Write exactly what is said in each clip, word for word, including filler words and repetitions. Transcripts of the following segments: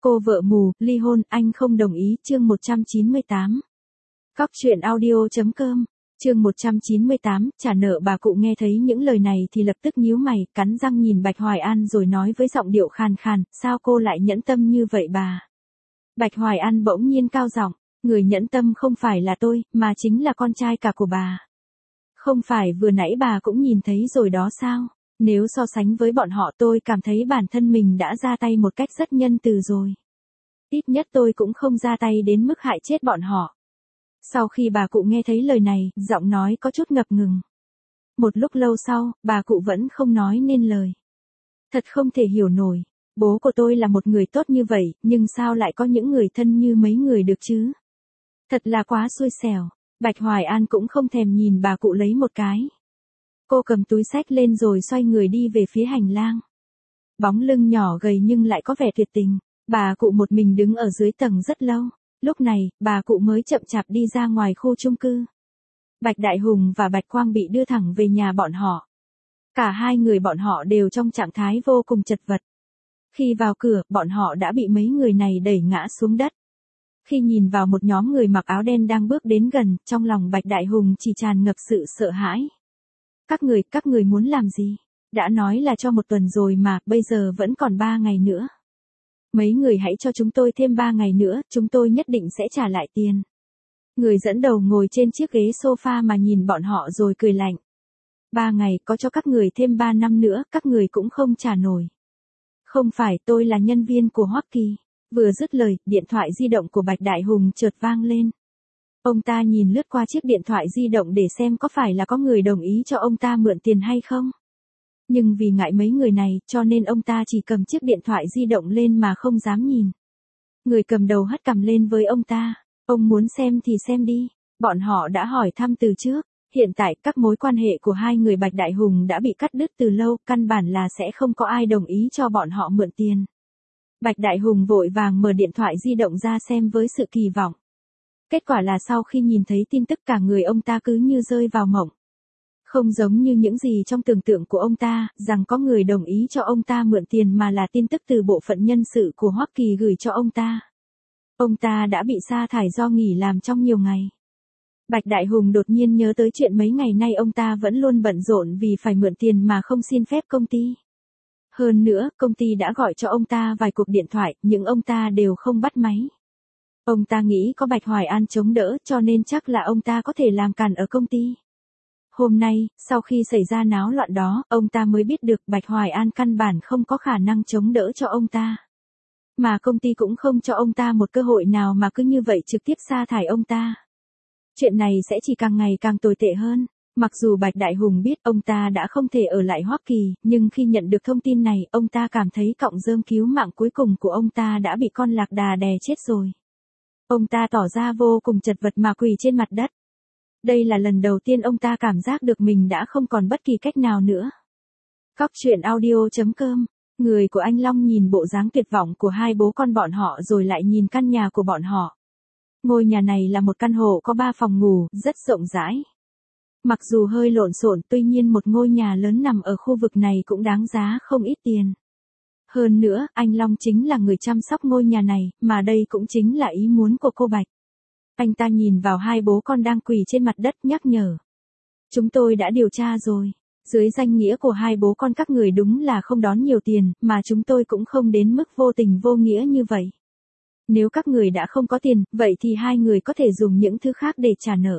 Cô vợ mù, ly hôn, anh không đồng ý, chương một trăm chín mươi tám. Cóc truyện audio chấm com, chương một trăm chín mươi tám, trả nợ. Bà cụ nghe thấy những lời này thì lập tức nhíu mày, cắn răng nhìn Bạch Hoài An rồi nói với giọng điệu khàn khàn, sao cô lại nhẫn tâm như vậy bà? Bạch Hoài An bỗng nhiên cao giọng, người nhẫn tâm không phải là tôi, mà chính là con trai cả của bà. Không phải vừa nãy bà cũng nhìn thấy rồi đó sao? Nếu so sánh với bọn họ tôi cảm thấy bản thân mình đã ra tay một cách rất nhân từ rồi. Ít nhất tôi cũng không ra tay đến mức hại chết bọn họ. Sau khi bà cụ nghe thấy lời này, giọng nói có chút ngập ngừng. Một lúc lâu sau, bà cụ vẫn không nói nên lời. Thật không thể hiểu nổi. Bố của tôi là một người tốt như vậy, nhưng sao lại có những người thân như mấy người được chứ? Thật là quá xui xẻo. Bạch Hoài An cũng không thèm nhìn bà cụ lấy một cái. Cô cầm túi xách lên rồi xoay người đi về phía hành lang. Bóng lưng nhỏ gầy nhưng lại có vẻ tuyệt tình. Bà cụ một mình đứng ở dưới tầng rất lâu. Lúc này, bà cụ mới chậm chạp đi ra ngoài khu chung cư. Bạch Đại Hùng và Bạch Quang bị đưa thẳng về nhà bọn họ. Cả hai người bọn họ đều trong trạng thái vô cùng chật vật. Khi vào cửa, bọn họ đã bị mấy người này đẩy ngã xuống đất. Khi nhìn vào một nhóm người mặc áo đen đang bước đến gần, trong lòng Bạch Đại Hùng chỉ tràn ngập sự sợ hãi. Các người, các người muốn làm gì? Đã nói là cho một tuần rồi mà, bây giờ vẫn còn ba ngày nữa. Mấy người hãy cho chúng tôi thêm ba ngày nữa, chúng tôi nhất định sẽ trả lại tiền. Người dẫn đầu ngồi trên chiếc ghế sofa mà nhìn bọn họ rồi cười lạnh. Ba ngày, có cho các người thêm ba năm nữa, các người cũng không trả nổi. Không phải, tôi là nhân viên của Hoa Kỳ. Vừa dứt lời, điện thoại di động của Bạch Đại Hùng chợt vang lên. Ông ta nhìn lướt qua chiếc điện thoại di động để xem có phải là có người đồng ý cho ông ta mượn tiền hay không. Nhưng vì ngại mấy người này, cho nên ông ta chỉ cầm chiếc điện thoại di động lên mà không dám nhìn. Người cầm đầu hất cằm lên với ông ta. Ông muốn xem thì xem đi. Bọn họ đã hỏi thăm từ trước. Hiện tại, các mối quan hệ của hai người Bạch Đại Hùng đã bị cắt đứt từ lâu, căn bản là sẽ không có ai đồng ý cho bọn họ mượn tiền. Bạch Đại Hùng vội vàng mở điện thoại di động ra xem với sự kỳ vọng. Kết quả là sau khi nhìn thấy tin tức cả người ông ta cứ như rơi vào mộng. Không giống như những gì trong tưởng tượng của ông ta, rằng có người đồng ý cho ông ta mượn tiền mà là tin tức từ bộ phận nhân sự của Hoa Kỳ gửi cho ông ta. Ông ta đã bị sa thải do nghỉ làm trong nhiều ngày. Bạch Đại Hùng đột nhiên nhớ tới chuyện mấy ngày nay ông ta vẫn luôn bận rộn vì phải mượn tiền mà không xin phép công ty. Hơn nữa, công ty đã gọi cho ông ta vài cuộc điện thoại, nhưng ông ta đều không bắt máy. Ông ta nghĩ có Bạch Hoài An chống đỡ cho nên chắc là ông ta có thể làm càn ở công ty. Hôm nay, sau khi xảy ra náo loạn đó, ông ta mới biết được Bạch Hoài An căn bản không có khả năng chống đỡ cho ông ta. Mà công ty cũng không cho ông ta một cơ hội nào mà cứ như vậy trực tiếp sa thải ông ta. Chuyện này sẽ chỉ càng ngày càng tồi tệ hơn. Mặc dù Bạch Đại Hùng biết ông ta đã không thể ở lại Hoa Kỳ, nhưng khi nhận được thông tin này, ông ta cảm thấy cọng rơm cứu mạng cuối cùng của ông ta đã bị con lạc đà đè chết rồi. Ông ta tỏ ra vô cùng chật vật mà quỳ trên mặt đất. Đây là lần đầu tiên ông ta cảm giác được mình đã không còn bất kỳ cách nào nữa. Cóc truyện audio chấm com, người của anh Long nhìn bộ dáng tuyệt vọng của hai bố con bọn họ rồi lại nhìn căn nhà của bọn họ. Ngôi nhà này là một căn hộ có ba phòng ngủ, rất rộng rãi. Mặc dù hơi lộn xộn, tuy nhiên một ngôi nhà lớn nằm ở khu vực này cũng đáng giá không ít tiền. Hơn nữa, anh Long chính là người chăm sóc ngôi nhà này, mà đây cũng chính là ý muốn của cô Bạch. Anh ta nhìn vào hai bố con đang quỳ trên mặt đất nhắc nhở. Chúng tôi đã điều tra rồi. Dưới danh nghĩa của hai bố con các người đúng là không đón nhiều tiền, mà chúng tôi cũng không đến mức vô tình vô nghĩa như vậy. Nếu các người đã không có tiền, vậy thì hai người có thể dùng những thứ khác để trả nợ.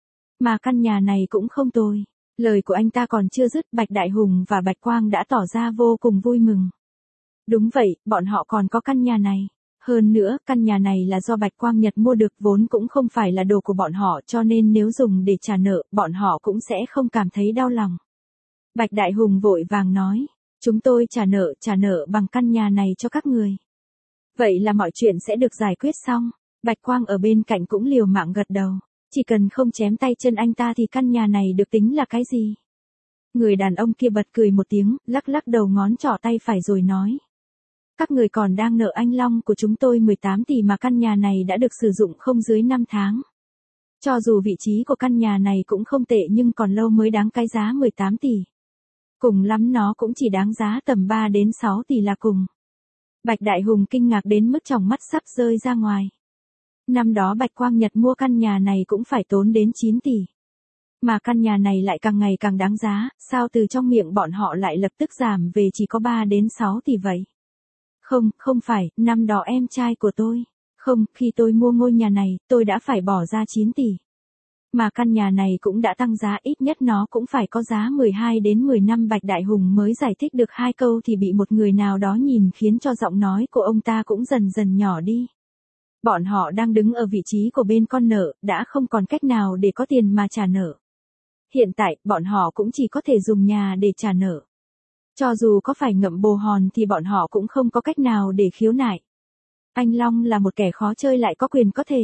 Mà căn nhà này cũng không tồi. Lời của anh ta còn chưa dứt, Bạch Đại Hùng và Bạch Quang đã tỏ ra vô cùng vui mừng. Đúng vậy, bọn họ còn có căn nhà này. Hơn nữa, căn nhà này là do Bạch Quang Nhật mua được, vốn cũng không phải là đồ của bọn họ, cho nên nếu dùng để trả nợ, bọn họ cũng sẽ không cảm thấy đau lòng. Bạch Đại Hùng vội vàng nói, chúng tôi trả nợ, trả nợ bằng căn nhà này cho các người. Vậy là mọi chuyện sẽ được giải quyết xong. Bạch Quang ở bên cạnh cũng liều mạng gật đầu. Chỉ cần không chém tay chân anh ta thì căn nhà này được tính là cái gì? Người đàn ông kia bật cười một tiếng, lắc lắc đầu ngón trỏ tay phải rồi nói. Các người còn đang nợ anh Long của chúng tôi mười tám tỷ mà căn nhà này đã được sử dụng không dưới năm tháng. Cho dù vị trí của căn nhà này cũng không tệ nhưng còn lâu mới đáng cái giá mười tám tỷ. Cùng lắm nó cũng chỉ đáng giá tầm ba đến sáu tỷ là cùng. Bạch Đại Hùng kinh ngạc đến mức tròng mắt sắp rơi ra ngoài. Năm đó Bạch Quang Nhật mua căn nhà này cũng phải tốn đến chín tỷ. Mà căn nhà này lại càng ngày càng đáng giá, sao từ trong miệng bọn họ lại lập tức giảm về chỉ có ba đến sáu tỷ vậy? Không, không phải, năm đó em trai của tôi. Không, khi tôi mua ngôi nhà này, tôi đã phải bỏ ra chín tỷ. Mà căn nhà này cũng đã tăng giá, ít nhất nó cũng phải có giá mười hai đến mười năm. Bạch Đại Hùng mới giải thích được hai câu thì bị một người nào đó nhìn khiến cho giọng nói của ông ta cũng dần dần nhỏ đi. Bọn họ đang đứng ở vị trí của bên con nợ, đã không còn cách nào để có tiền mà trả nợ. Hiện tại, bọn họ cũng chỉ có thể dùng nhà để trả nợ. Cho dù có phải ngậm bồ hòn thì bọn họ cũng không có cách nào để khiếu nại. Anh Long là một kẻ khó chơi lại có quyền có thể.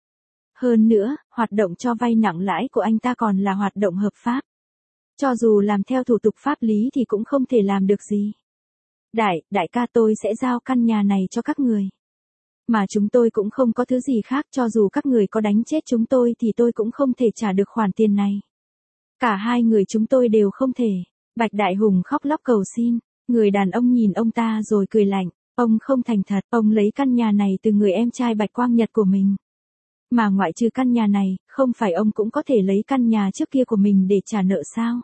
Hơn nữa, hoạt động cho vay nặng lãi của anh ta còn là hoạt động hợp pháp. Cho dù làm theo thủ tục pháp lý thì cũng không thể làm được gì. Đại, đại ca tôi sẽ giao căn nhà này cho các người. Mà chúng tôi cũng không có thứ gì khác, cho dù các người có đánh chết chúng tôi thì tôi cũng không thể trả được khoản tiền này. Cả hai người chúng tôi đều không thể. Bạch Đại Hùng khóc lóc cầu xin. Người đàn ông nhìn ông ta rồi cười lạnh. Ông không thành thật, ông lấy căn nhà này từ người em trai Bạch Quang Nhật của mình. Mà ngoại trừ căn nhà này, không phải ông cũng có thể lấy căn nhà trước kia của mình để trả nợ sao?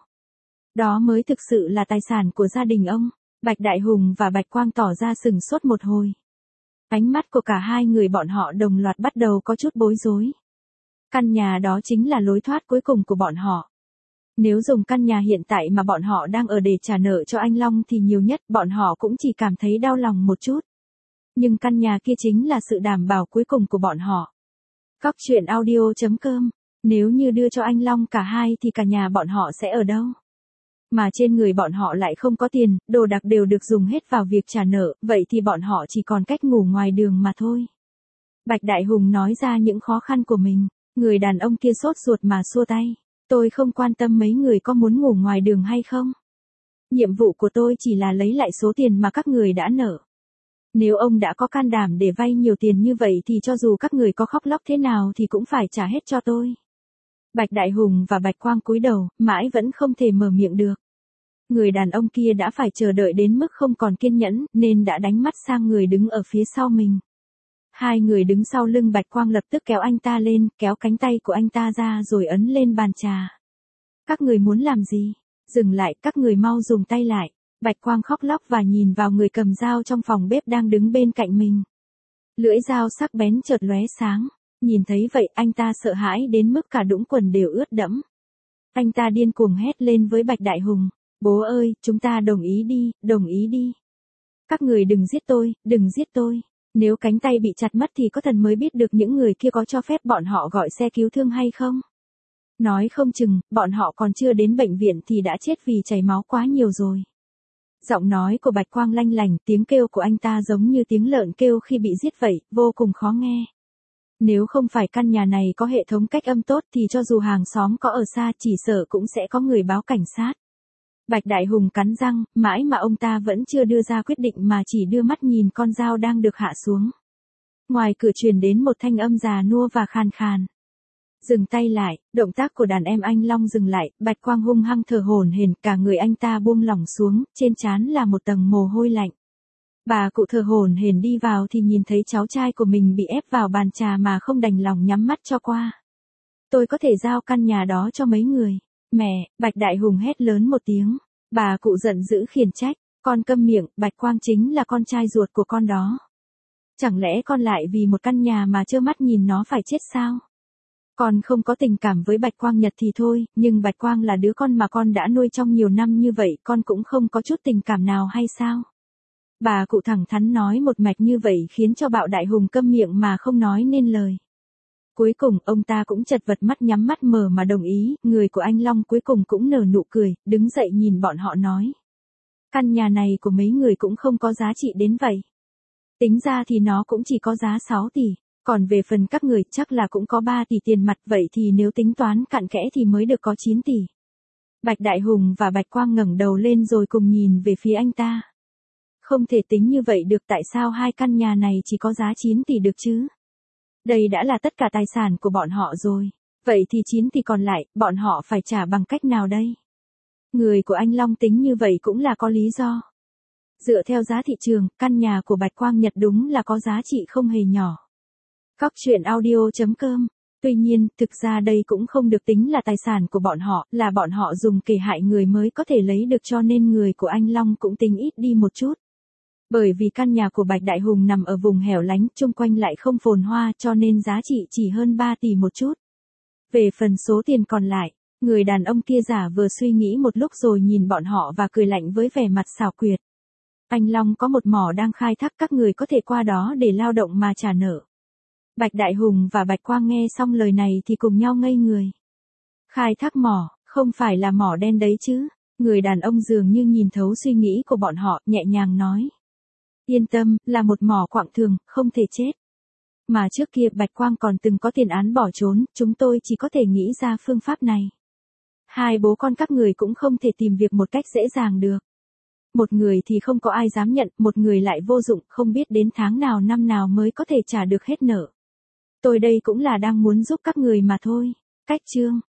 Đó mới thực sự là tài sản của gia đình ông. Bạch Đại Hùng và Bạch Quang tỏ ra sừng sốt một hồi. Ánh mắt của cả hai người bọn họ đồng loạt bắt đầu có chút bối rối. Căn nhà đó chính là lối thoát cuối cùng của bọn họ. Nếu dùng căn nhà hiện tại mà bọn họ đang ở để trả nợ cho anh Long thì nhiều nhất bọn họ cũng chỉ cảm thấy đau lòng một chút. Nhưng căn nhà kia chính là sự đảm bảo cuối cùng của bọn họ. Cóc truyện audio chấm com. Nếu như đưa cho anh Long cả hai thì cả nhà bọn họ sẽ ở đâu? Mà trên người bọn họ lại không có tiền, đồ đạc đều được dùng hết vào việc trả nợ, vậy thì bọn họ chỉ còn cách ngủ ngoài đường mà thôi. Bạch Đại Hùng nói ra những khó khăn của mình, người đàn ông kia sốt ruột mà xua tay. Tôi không quan tâm mấy người có muốn ngủ ngoài đường hay không. Nhiệm vụ của tôi chỉ là lấy lại số tiền mà các người đã nợ. Nếu ông đã có can đảm để vay nhiều tiền như vậy thì cho dù các người có khóc lóc thế nào thì cũng phải trả hết cho tôi. Bạch Đại Hùng và Bạch Quang cúi đầu, mãi vẫn không thể mở miệng được. Người đàn ông kia đã phải chờ đợi đến mức không còn kiên nhẫn, nên đã đánh mắt sang người đứng ở phía sau mình. Hai người đứng sau lưng Bạch Quang lập tức kéo anh ta lên, kéo cánh tay của anh ta ra rồi ấn lên bàn trà. Các người muốn làm gì? Dừng lại, các người mau dùng tay lại. Bạch Quang khóc lóc và nhìn vào người cầm dao trong phòng bếp đang đứng bên cạnh mình. Lưỡi dao sắc bén chợt lóe sáng. Nhìn thấy vậy anh ta sợ hãi đến mức cả đũng quần đều ướt đẫm. Anh ta điên cuồng hét lên với Bạch Đại Hùng. Bố ơi, chúng ta đồng ý đi, đồng ý đi. Các người đừng giết tôi, đừng giết tôi. Nếu cánh tay bị chặt mất thì có thần mới biết được những người kia có cho phép bọn họ gọi xe cứu thương hay không. Nói không chừng, bọn họ còn chưa đến bệnh viện thì đã chết vì chảy máu quá nhiều rồi. Giọng nói của Bạch Quang lanh lành, tiếng kêu của anh ta giống như tiếng lợn kêu khi bị giết vậy, vô cùng khó nghe. Nếu không phải căn nhà này có hệ thống cách âm tốt thì cho dù hàng xóm có ở xa chỉ sợ cũng sẽ có người báo cảnh sát. Bạch Đại Hùng cắn răng, mãi mà ông ta vẫn chưa đưa ra quyết định mà chỉ đưa mắt nhìn con dao đang được hạ xuống. Ngoài cửa truyền đến một thanh âm già nua và khàn khàn. Dừng tay lại, động tác của đàn em anh Long dừng lại, Bạch Quang hung hăng thở hổn hển, cả người anh ta buông lỏng xuống, trên trán là một tầng mồ hôi lạnh. Bà cụ thở hổn hển đi vào thì nhìn thấy cháu trai của mình bị ép vào bàn trà mà không đành lòng nhắm mắt cho qua. Tôi có thể giao căn nhà đó cho mấy người. Mẹ, Bạch Đại Hùng hét lớn một tiếng. Bà cụ giận dữ khiển trách, con câm miệng, Bạch Quang chính là con trai ruột của con đó. Chẳng lẽ con lại vì một căn nhà mà trơ mắt nhìn nó phải chết sao? Con không có tình cảm với Bạch Quang Nhật thì thôi, nhưng Bạch Quang là đứa con mà con đã nuôi trong nhiều năm như vậy, con cũng không có chút tình cảm nào hay sao? Bà cụ thẳng thắn nói một mạch như vậy khiến cho Bạo Đại Hùng câm miệng mà không nói nên lời. Cuối cùng ông ta cũng chật vật mắt nhắm mắt mở mà đồng ý, người của anh Long cuối cùng cũng nở nụ cười, đứng dậy nhìn bọn họ nói. Căn nhà này của mấy người cũng không có giá trị đến vậy. Tính ra thì nó cũng chỉ có giá sáu tỷ, còn về phần các người chắc là cũng có ba tỷ tiền mặt, vậy thì nếu tính toán cặn kẽ thì mới được có chín tỷ. Bạch Đại Hùng và Bạch Quang ngẩng đầu lên rồi cùng nhìn về phía anh ta. Không thể tính như vậy được, tại sao hai căn nhà này chỉ có giá chín tỷ được chứ? Đây đã là tất cả tài sản của bọn họ rồi. Vậy thì chín tỷ còn lại, bọn họ phải trả bằng cách nào đây? Người của anh Long tính như vậy cũng là có lý do. Dựa theo giá thị trường, căn nhà của Bạch Quang Nhật đúng là có giá trị không hề nhỏ. Cóc truyện audio chấm com. Tuy nhiên, thực ra đây cũng không được tính là tài sản của bọn họ, là bọn họ dùng kề hại người mới có thể lấy được, cho nên người của anh Long cũng tính ít đi một chút. Bởi vì căn nhà của Bạch Đại Hùng nằm ở vùng hẻo lánh, chung quanh lại không phồn hoa, cho nên giá trị chỉ hơn ba tỷ một chút. Về phần số tiền còn lại, người đàn ông kia giả vờ suy nghĩ một lúc rồi nhìn bọn họ và cười lạnh với vẻ mặt xảo quyệt. Anh Long có một mỏ đang khai thác, các người có thể qua đó để lao động mà trả nợ. Bạch Đại Hùng và Bạch Quang nghe xong lời này thì cùng nhau ngây người. Khai thác mỏ, không phải là mỏ đen đấy chứ? Người đàn ông dường như nhìn thấu suy nghĩ của bọn họ, nhẹ nhàng nói. Yên tâm, là một mỏ quặng thường, không thể chết. Mà trước kia Bạch Quang còn từng có tiền án bỏ trốn, chúng tôi chỉ có thể nghĩ ra phương pháp này. Hai bố con các người cũng không thể tìm việc một cách dễ dàng được. Một người thì không có ai dám nhận, một người lại vô dụng, không biết đến tháng nào năm nào mới có thể trả được hết nợ. Tôi đây cũng là đang muốn giúp các người mà thôi. Cách chương